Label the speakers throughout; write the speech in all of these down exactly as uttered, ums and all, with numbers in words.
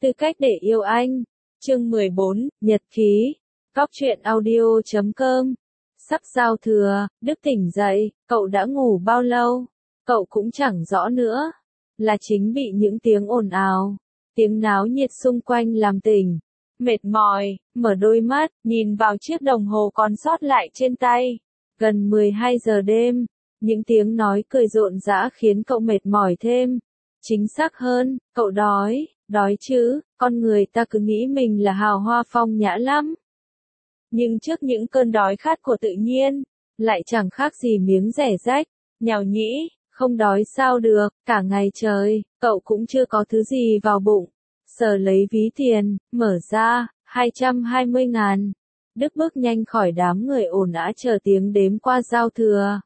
Speaker 1: Tư cách để yêu anh. Chương mười bốn, Nhật ký. Góc truyện audio chấm com. Sắp giao thừa, Đức tỉnh dậy, cậu đã ngủ bao lâu? Cậu cũng chẳng rõ nữa. Là chính bị những tiếng ồn ào, tiếng náo nhiệt xung quanh làm tỉnh. Mệt mỏi, mở đôi mắt, nhìn vào chiếc đồng hồ còn sót lại trên tay. Gần mười hai giờ đêm, những tiếng nói cười rộn rã khiến cậu mệt mỏi thêm. Chính xác hơn, cậu đói, đói chứ, con người ta cứ nghĩ mình là hào hoa phong nhã lắm. Nhưng trước những cơn đói khát của tự nhiên, lại chẳng khác gì miếng rẻ rách, nhào nhĩ, không đói sao được, cả ngày trời, cậu cũng chưa có thứ gì vào bụng. Sờ lấy ví tiền, mở ra, hai trăm hai mươi ngàn. Đức bước nhanh khỏi đám người ồn ào chờ tiếng đếm qua giao thừa.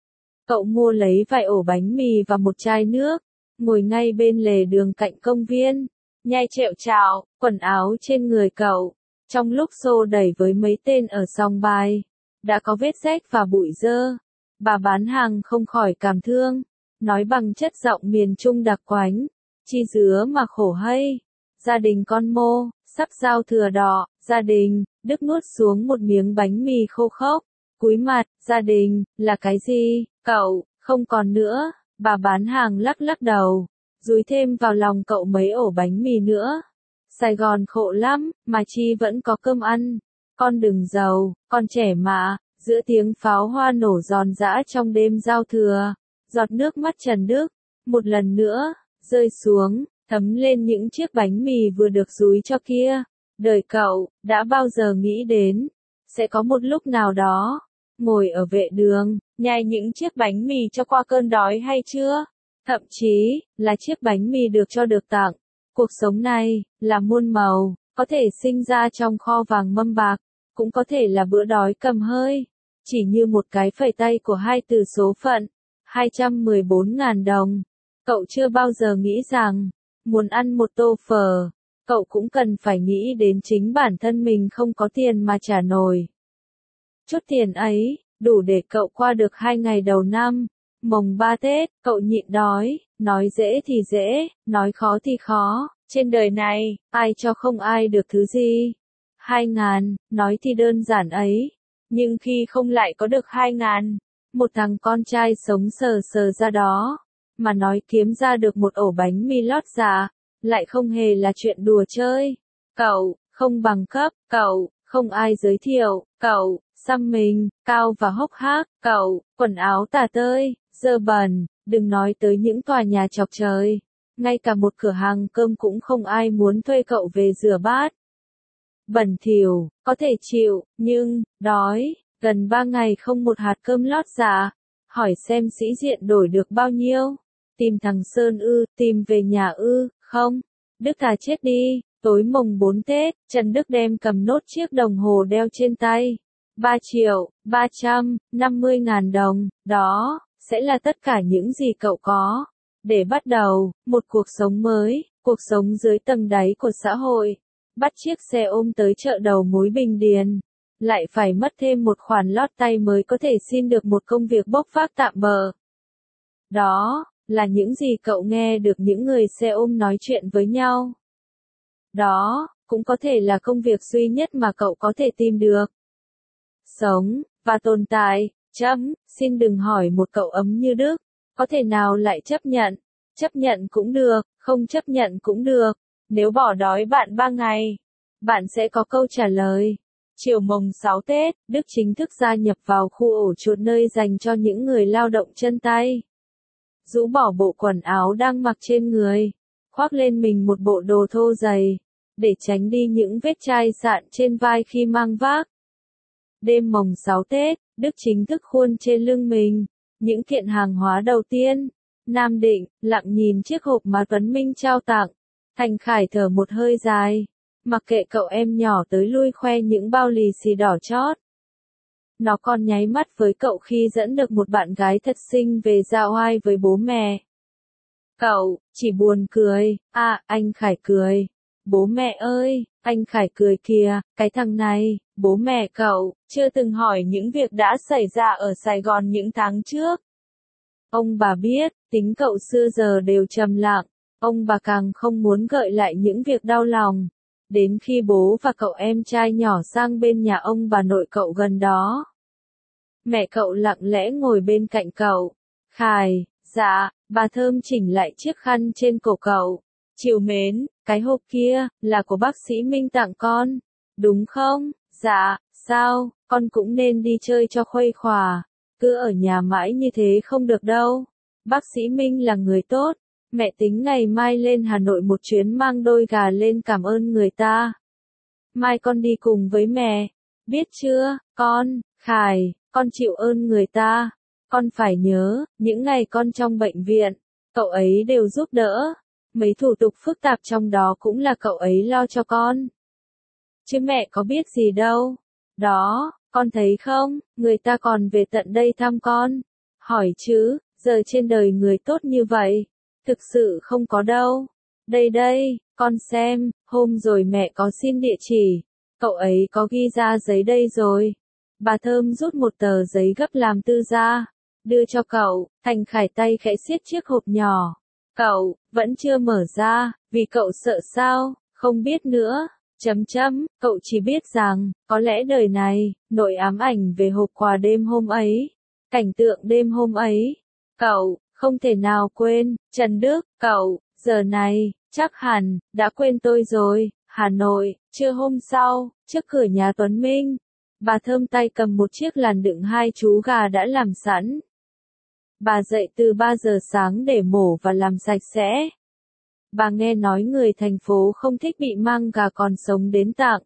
Speaker 1: Cậu mua lấy vài ổ bánh mì và một chai nước, ngồi ngay bên lề đường cạnh công viên, nhai trẹo trạo, quần áo trên người cậu, trong lúc xô đẩy với mấy tên ở sòng bài, đã có vết rách và bụi dơ. Bà bán hàng không khỏi cảm thương, nói bằng chất giọng miền Trung đặc quánh, chi dứa mà khổ hay. Gia đình con Mô, sắp giao thừa đỏ, gia đình, Đức nuốt xuống một miếng bánh mì khô khốc, cúi mặt, gia đình, là cái gì, cậu, không còn nữa, bà bán hàng lắc lắc đầu, dúi thêm vào lòng cậu mấy ổ bánh mì nữa. Sài Gòn khổ lắm, mà chi vẫn có cơm ăn, con đừng giàu, con trẻ mà. Giữa tiếng pháo hoa nổ giòn giã trong đêm giao thừa, giọt nước mắt Trần Đức, một lần nữa, rơi xuống, thấm lên những chiếc bánh mì vừa được dúi cho kia. Đời cậu, đã bao giờ nghĩ đến, sẽ có một lúc nào đó, ngồi ở vệ đường, nhai những chiếc bánh mì cho qua cơn đói hay chưa? Thậm chí, là chiếc bánh mì được cho được tặng. Cuộc sống này, là muôn màu, có thể sinh ra trong kho vàng mâm bạc, cũng có thể là bữa đói cầm hơi. Chỉ như một cái phẩy tay của hai từ số phận, hai trăm mười bốn ngàn đồng. Cậu chưa bao giờ nghĩ rằng, muốn ăn một tô phở, cậu cũng cần phải nghĩ đến chính bản thân mình không có tiền mà trả nổi. Chút tiền ấy, đủ để cậu qua được hai ngày đầu năm, mồng ba Tết, cậu nhịn đói, nói dễ thì dễ, nói khó thì khó, trên đời này, ai cho không ai được thứ gì. Hai ngàn, nói thì đơn giản ấy. Nhưng khi không lại có được hai ngàn, một thằng con trai sống sờ sờ ra đó, mà nói kiếm ra được một ổ bánh mì lót dạ, lại không hề là chuyện đùa chơi. Cậu, không bằng cấp, cậu, không ai giới thiệu, cậu, xăm mình, cao và hốc hác, cậu, quần áo tả tơi, dơ bẩn, đừng nói tới những tòa nhà chọc trời. Ngay cả một cửa hàng cơm cũng không ai muốn thuê cậu về rửa bát. Bẩn thỉu, có thể chịu, nhưng, đói, gần ba ngày không một hạt cơm lót dạ. Hỏi xem sĩ diện đổi được bao nhiêu? Tìm thằng Sơn ư, tìm về nhà ư, không? Đức thà chết đi. Tối mồng bốn Tết, Trần Đức đem cầm nốt chiếc đồng hồ đeo trên tay. ba triệu, ba trăm năm mươi ngàn đồng, đó, sẽ là tất cả những gì cậu có. Để bắt đầu, một cuộc sống mới, cuộc sống dưới tầng đáy của xã hội. Bắt chiếc xe ôm tới chợ đầu mối Bình Điền, lại phải mất thêm một khoản lót tay mới có thể xin được một công việc bốc vác tạm bợ. Đó, là những gì cậu nghe được những người xe ôm nói chuyện với nhau. Đó, cũng có thể là công việc duy nhất mà cậu có thể tìm được. Sống, và tồn tại, chấm, xin đừng hỏi một cậu ấm như Đức, có thể nào lại chấp nhận, chấp nhận cũng được, không chấp nhận cũng được. Nếu bỏ đói bạn ba ngày, bạn sẽ có câu trả lời. Chiều mồng sáu Tết, Đức chính thức gia nhập vào khu ổ chuột nơi dành cho những người lao động chân tay. Rũ bỏ bộ quần áo đang mặc trên người, khoác lên mình một bộ đồ thô dày, để tránh đi những vết chai sạn trên vai khi mang vác. Đêm mồng sáu Tết, Đức chính thức khuôn trên lưng mình những kiện hàng hóa đầu tiên. Nam Định, lặng nhìn chiếc hộp mà Tuấn Minh trao tặng. Thành Khải thở một hơi dài, mặc kệ cậu em nhỏ tới lui khoe những bao lì xì đỏ chót. Nó còn nháy mắt với cậu khi dẫn được một bạn gái thật xinh về dạo oai với bố mẹ. Cậu, chỉ buồn cười, à, anh Khải cười. Bố mẹ ơi, anh Khải cười kìa, cái thằng này, bố mẹ cậu, chưa từng hỏi những việc đã xảy ra ở Sài Gòn những tháng trước. Ông bà biết, tính cậu xưa giờ đều trầm lặng. ông bà càng không muốn gợi lại những việc đau lòng. Đến khi bố và cậu em trai nhỏ sang bên nhà ông bà nội cậu gần đó. Mẹ cậu lặng lẽ ngồi bên cạnh cậu. Khài, dạ, bà Thơm chỉnh lại chiếc khăn trên cổ cậu. Chiều mến, cái hộp kia, là của bác sĩ Minh tặng con, đúng không? Dạ, sao, con cũng nên đi chơi cho khuây khỏa. Cứ ở nhà mãi như thế không được đâu. Bác sĩ Minh là người tốt. Mẹ tính ngày mai lên Hà Nội một chuyến mang đôi gà lên cảm ơn người ta. Mai con đi cùng với mẹ. Biết chưa, con, Khải, con chịu ơn người ta. Con phải nhớ, những ngày con trong bệnh viện, cậu ấy đều giúp đỡ. Mấy thủ tục phức tạp trong đó cũng là cậu ấy lo cho con. Chứ mẹ có biết gì đâu. Đó, con thấy không, người ta còn về tận đây thăm con. Hỏi chứ, giờ trên đời người tốt như vậy, thực sự không có đâu. Đây đây, con xem, hôm rồi mẹ có xin địa chỉ, cậu ấy có ghi ra giấy đây rồi. Bà Thơm rút một tờ giấy gấp làm tư ra, đưa cho cậu. Thành Khải tay khẽ siết chiếc hộp nhỏ. Cậu, vẫn chưa mở ra, vì cậu sợ sao, không biết nữa. Chấm chấm, cậu chỉ biết rằng, có lẽ đời này, nỗi ám ảnh về hộp quà đêm hôm ấy. Cảnh tượng đêm hôm ấy. Cậu, không thể nào quên. Trần Đức, cậu, giờ này, chắc hẳn, đã quên tôi rồi. Hà Nội, trưa hôm sau, trước cửa nhà Tuấn Minh. Bà Thơm tay cầm một chiếc làn đựng hai chú gà đã làm sẵn. Bà dậy từ ba giờ sáng để mổ và làm sạch sẽ. Bà nghe nói người thành phố không thích bị mang gà còn sống đến tặng.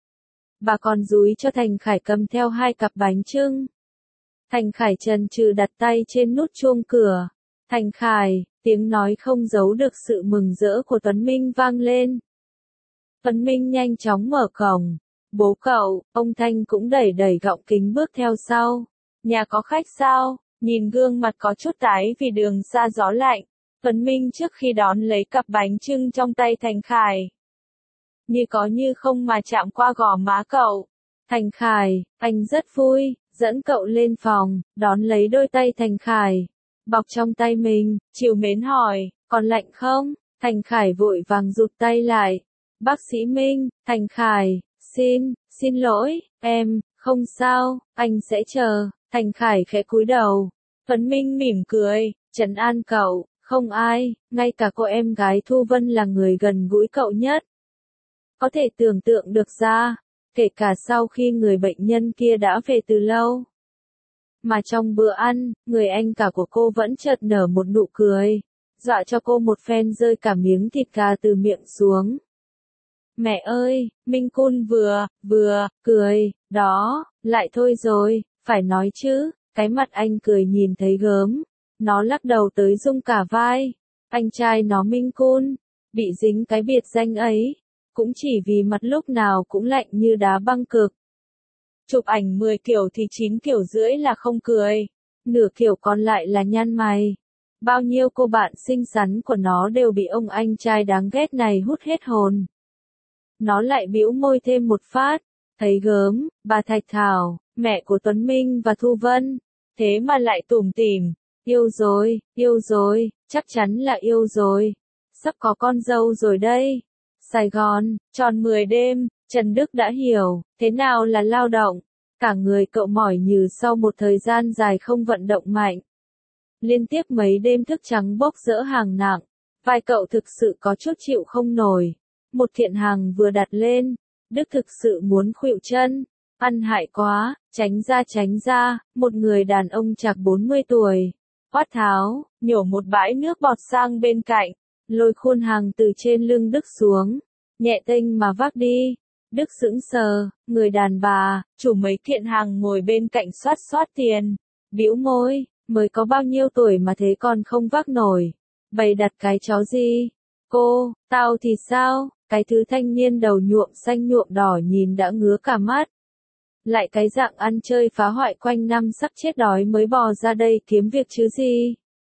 Speaker 1: Bà còn dúi cho Thành Khải cầm theo hai cặp bánh chưng. Thành Khải chần chừ đặt tay trên nút chuông cửa. Thành Khải, tiếng nói không giấu được sự mừng rỡ của Tuấn Minh vang lên. Tuấn Minh nhanh chóng mở cổng. Bố cậu, ông Thanh cũng đẩy đẩy gọng kính bước theo sau. Nhà có khách sao? Nhìn gương mặt có chút tái vì đường xa gió lạnh. Tuấn Minh trước khi đón lấy cặp bánh chưng trong tay Thành Khải. Như có như không mà chạm qua gò má cậu. Thành Khải, anh rất vui, dẫn cậu lên phòng, đón lấy đôi tay Thành Khải. Bọc trong tay mình, chiều mến hỏi, còn lạnh không? Thành Khải vội vàng rụt tay lại. Bác sĩ Minh, Thành Khải, xin, xin lỗi, em, không sao, anh sẽ chờ. Thành Khải khẽ cúi đầu. Tuấn Minh mỉm cười, trấn an cậu, không ai, ngay cả cô em gái Thu Vân là người gần gũi cậu nhất. Có thể tưởng tượng được ra, kể cả sau khi người bệnh nhân kia đã về từ lâu. Mà trong bữa ăn, người anh cả của cô vẫn chợt nở một nụ cười, dọa cho cô một phen rơi cả miếng thịt gà từ miệng xuống. Mẹ ơi, Minh Cun vừa, vừa, cười, đó, lại thôi rồi, phải nói chứ, cái mặt anh cười nhìn thấy gớm, nó lắc đầu tới rung cả vai, anh trai nó Minh Cun, bị dính cái biệt danh ấy, cũng chỉ vì mặt lúc nào cũng lạnh như đá băng cực. Chụp ảnh mười kiểu thì chín kiểu rưỡi là không cười, nửa kiểu còn lại là nhăn mày. Bao nhiêu cô bạn xinh xắn của nó đều bị ông anh trai đáng ghét này hút hết hồn. Nó lại bĩu môi thêm một phát, thấy gớm, bà Thạch Thảo, mẹ của Tuấn Minh và Thu Vân, thế mà lại tủm tỉm, yêu rồi, yêu rồi, chắc chắn là yêu rồi, sắp có con dâu rồi đây. Sài Gòn, tròn mười đêm, Trần Đức đã hiểu, thế nào là lao động, cả người cậu mỏi nhừ sau một thời gian dài không vận động mạnh. Liên tiếp mấy đêm thức trắng bốc dỡ hàng nặng, vai cậu thực sự có chút chịu không nổi. Một kiện hàng vừa đặt lên, Đức thực sự muốn khuỵu chân, ăn hại quá, tránh ra tránh ra, một người đàn ông chạc bốn mươi tuổi, quát tháo, nhổ một bãi nước bọt sang bên cạnh, lôi khuôn hàng từ trên lưng Đức xuống, nhẹ tênh mà vác đi. Đức sững sờ, người đàn bà, chủ mấy kiện hàng ngồi bên cạnh xoát xoát tiền, bĩu môi, mới có bao nhiêu tuổi mà thế còn không vác nổi, bày đặt cái chó gì? Cô, tao thì sao? Cái thứ thanh niên đầu nhuộm xanh nhuộm đỏ nhìn đã ngứa cả mắt. Lại cái dạng ăn chơi phá hoại quanh năm sắp chết đói mới bò ra đây kiếm việc chứ gì.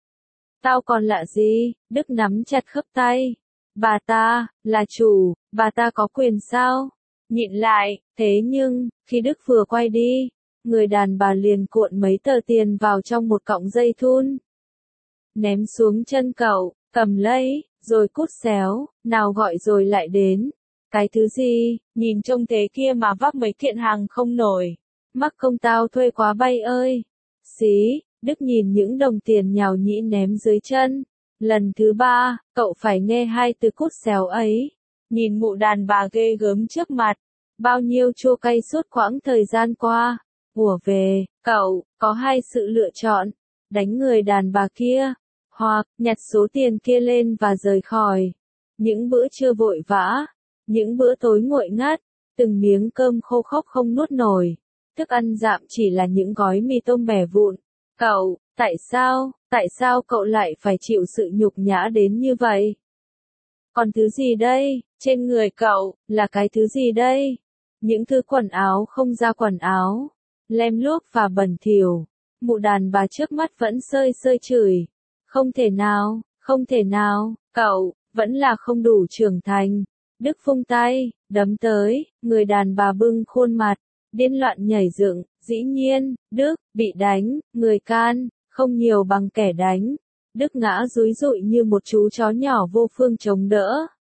Speaker 1: Tao còn lạ gì, Đức nắm chặt khớp tay. Bà ta, là chủ, bà ta có quyền sao? Nhịn lại, thế nhưng, khi Đức vừa quay đi, người đàn bà liền cuộn mấy tờ tiền vào trong một cọng dây thun. Ném xuống chân cậu, cầm lấy, rồi cút xéo, nào gọi rồi lại đến. Cái thứ gì, nhìn trông thế kia mà vác mấy kiện hàng không nổi. Mắc công tao thuê quá bay ơi. Xí, Đức nhìn những đồng tiền nhào nhĩ ném dưới chân. Lần thứ ba, cậu phải nghe hai từ cút xéo ấy. Nhìn mụ đàn bà ghê gớm trước mặt. Bao nhiêu chua cay suốt quãng thời gian qua. Ùa về, cậu, có hai sự lựa chọn. Đánh người đàn bà kia. Hoặc, nhặt số tiền kia lên và rời khỏi. Những bữa trưa vội vã. Những bữa tối nguội ngắt. Từng miếng cơm khô khốc không nuốt nổi. Thức ăn dạm chỉ là những gói mì tôm bẻ vụn. Cậu, tại sao, tại sao cậu lại phải chịu sự nhục nhã đến như vậy? Còn thứ gì đây, trên người cậu, là cái thứ gì đây? Những thứ quần áo không ra quần áo, lem luốc và bẩn thỉu. Mụ đàn bà trước mắt vẫn sơi sơi chửi. Không thể nào, không thể nào, cậu, vẫn là không đủ trưởng thành. Đức vung tay, đấm tới, người đàn bà bưng khuôn mặt, điên loạn nhảy dựng, dĩ nhiên, Đức, bị đánh, người can, không nhiều bằng kẻ đánh. Đức ngã dúi dụi như một chú chó nhỏ vô phương chống đỡ.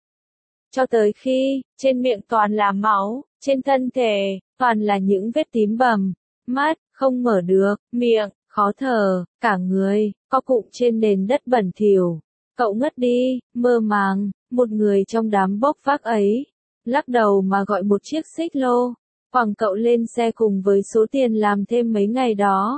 Speaker 1: Cho tới khi, trên miệng toàn là máu, trên thân thể, toàn là những vết tím bầm, mắt, không mở được, miệng, khó thở, cả người, co cụm trên nền đất bẩn thỉu. Cậu ngất đi, mơ màng, một người trong đám bốc vác ấy, lắc đầu mà gọi một chiếc xích lô, quẳng cậu lên xe cùng với số tiền làm thêm mấy ngày đó.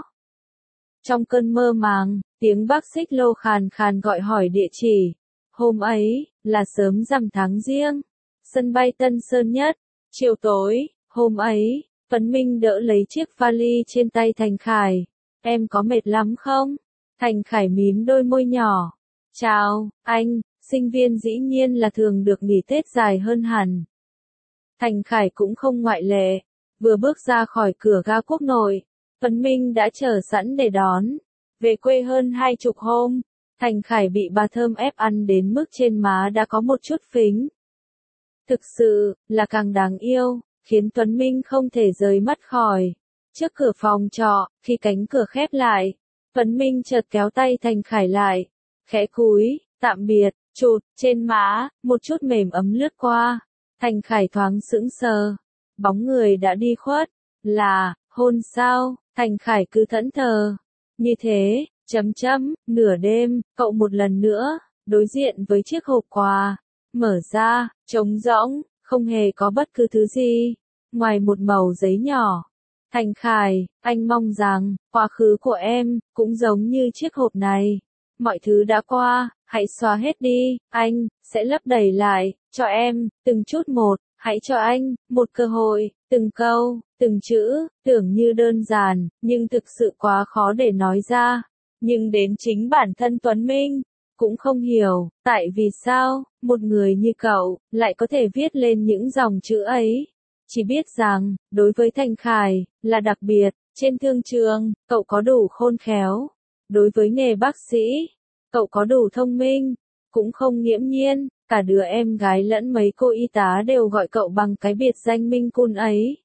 Speaker 1: Trong cơn mơ màng, tiếng bác xích lô khàn khàn gọi hỏi địa chỉ. Hôm ấy, là sớm rằm tháng Giêng, sân bay Tân Sơn Nhất, chiều tối, hôm ấy, Phấn Minh đỡ lấy chiếc vali trên tay Thành Khải. Em có mệt lắm không? Thành Khải mím đôi môi nhỏ. Chào, anh, sinh viên dĩ nhiên là thường được nghỉ Tết dài hơn hẳn. Thành Khải cũng không ngoại lệ, vừa bước ra khỏi cửa ga quốc nội, Phấn Minh đã chờ sẵn để đón. Về quê hơn hai chục hôm, Thành Khải bị bà Thơm ép ăn đến mức trên má đã có một chút phính. Thực sự, là càng đáng yêu, khiến Tuấn Minh không thể rời mắt khỏi. Trước cửa phòng trọ, khi cánh cửa khép lại, Tuấn Minh chợt kéo tay Thành Khải lại, khẽ cúi, tạm biệt, chụt, trên má, một chút mềm ấm lướt qua. Thành Khải thoáng sững sờ, bóng người đã đi khuất, là, hôn sao, Thành Khải cứ thẫn thờ. Như thế, chấm chấm, nửa đêm, cậu một lần nữa, đối diện với chiếc hộp quà, mở ra, trống rỗng, không hề có bất cứ thứ gì, ngoài một mẩu giấy nhỏ. Thành Khải, anh mong rằng, quá khứ của em, cũng giống như chiếc hộp này. Mọi thứ đã qua, hãy xóa hết đi, anh, sẽ lấp đầy lại, cho em, từng chút một, hãy cho anh, một cơ hội, từng câu, từng chữ, tưởng như đơn giản, nhưng thực sự quá khó để nói ra. Nhưng đến chính bản thân Tuấn Minh, cũng không hiểu, tại vì sao, một người như cậu, lại có thể viết lên những dòng chữ ấy. Chỉ biết rằng, đối với Thành Khải, là đặc biệt, trên thương trường, cậu có đủ khôn khéo. Đối với nghề bác sĩ, cậu có đủ thông minh, cũng không nghiễm nhiên, cả đứa em gái lẫn mấy cô y tá đều gọi cậu bằng cái biệt danh Minh Cun ấy.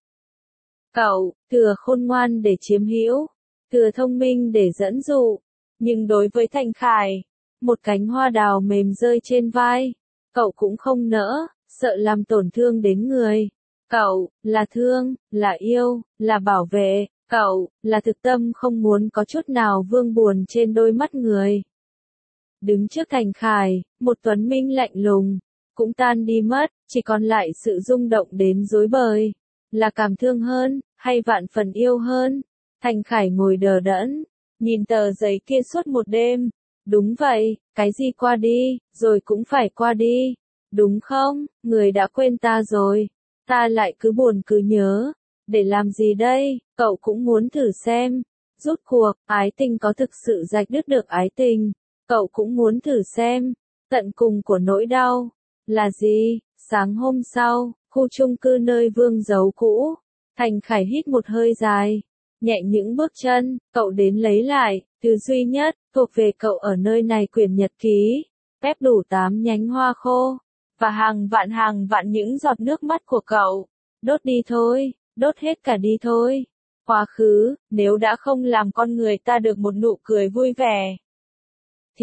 Speaker 1: Cậu, thừa khôn ngoan để chiếm hữu, thừa thông minh để dẫn dụ, nhưng đối với Thành Khải, một cánh hoa đào mềm rơi trên vai, cậu cũng không nỡ, sợ làm tổn thương đến người. Cậu, là thương, là yêu, là bảo vệ, cậu, là thực tâm không muốn có chút nào vương buồn trên đôi mắt người. Đứng trước Thành Khải, một Tuấn Minh lạnh lùng, cũng tan đi mất, chỉ còn lại sự rung động đến rối bời. Là cảm thương hơn, hay vạn phần yêu hơn? Thành Khải ngồi đờ đẫn, nhìn tờ giấy kia suốt một đêm. Đúng vậy, cái gì qua đi, rồi cũng phải qua đi. Đúng không, người đã quên ta rồi. Ta lại cứ buồn cứ nhớ. Để làm gì đây, cậu cũng muốn thử xem. Rút cuộc, ái tình có thực sự rạch đứt được ái tình. Cậu cũng muốn thử xem. Tận cùng của nỗi đau. Là gì? Sáng hôm sau, khu chung cư nơi Vương giấu cũ. Thành Khải hít một hơi dài. Nhẹ những bước chân, cậu đến lấy lại. Thứ duy nhất, thuộc về cậu ở nơi này quyển nhật ký. Phép đủ tám nhánh hoa khô. Và hàng vạn hàng vạn những giọt nước mắt của cậu. Đốt đi thôi, đốt hết cả đi thôi. Quá khứ, nếu đã không làm con người ta được một nụ cười vui vẻ, thì,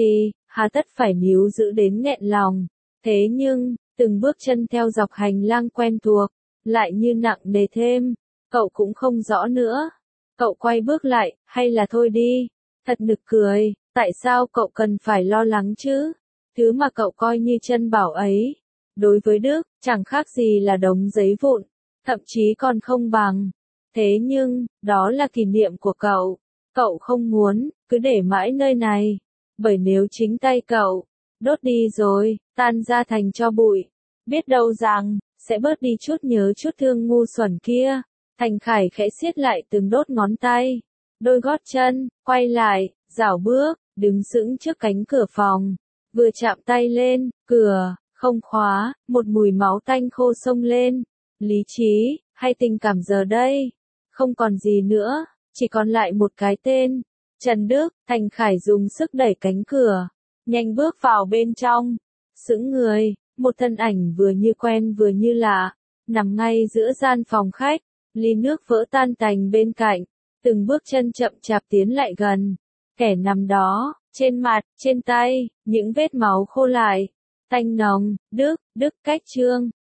Speaker 1: hà tất phải níu giữ đến nghẹn lòng. Thế nhưng, từng bước chân theo dọc hành lang quen thuộc, lại như nặng nề thêm, cậu cũng không rõ nữa. Cậu quay bước lại, hay là thôi đi, thật nực cười, tại sao cậu cần phải lo lắng chứ? Thứ mà cậu coi như chân bảo ấy, đối với Đức, chẳng khác gì là đống giấy vụn, thậm chí còn không bằng. Thế nhưng, đó là kỷ niệm của cậu, cậu không muốn, cứ để mãi nơi này, bởi nếu chính tay cậu, đốt đi rồi, tan ra thành tro bụi, biết đâu rằng, sẽ bớt đi chút nhớ chút thương ngu xuẩn kia. Thành Khải khẽ siết lại từng đốt ngón tay, đôi gót chân, quay lại, rảo bước, đứng sững trước cánh cửa phòng, vừa chạm tay lên, cửa, không khóa, một mùi máu tanh khô xông lên. Lý trí, hay tình cảm giờ đây, không còn gì nữa, chỉ còn lại một cái tên, Trần Đức. Thành Khải dùng sức đẩy cánh cửa, nhanh bước vào bên trong, sững người, một thân ảnh vừa như quen vừa như lạ, nằm ngay giữa gian phòng khách, ly nước vỡ tan tành bên cạnh, từng bước chân chậm chạp tiến lại gần, kẻ nằm đó, trên mặt, trên tay, những vết máu khô lại, tanh nồng. Đức, Đức Cách Trương.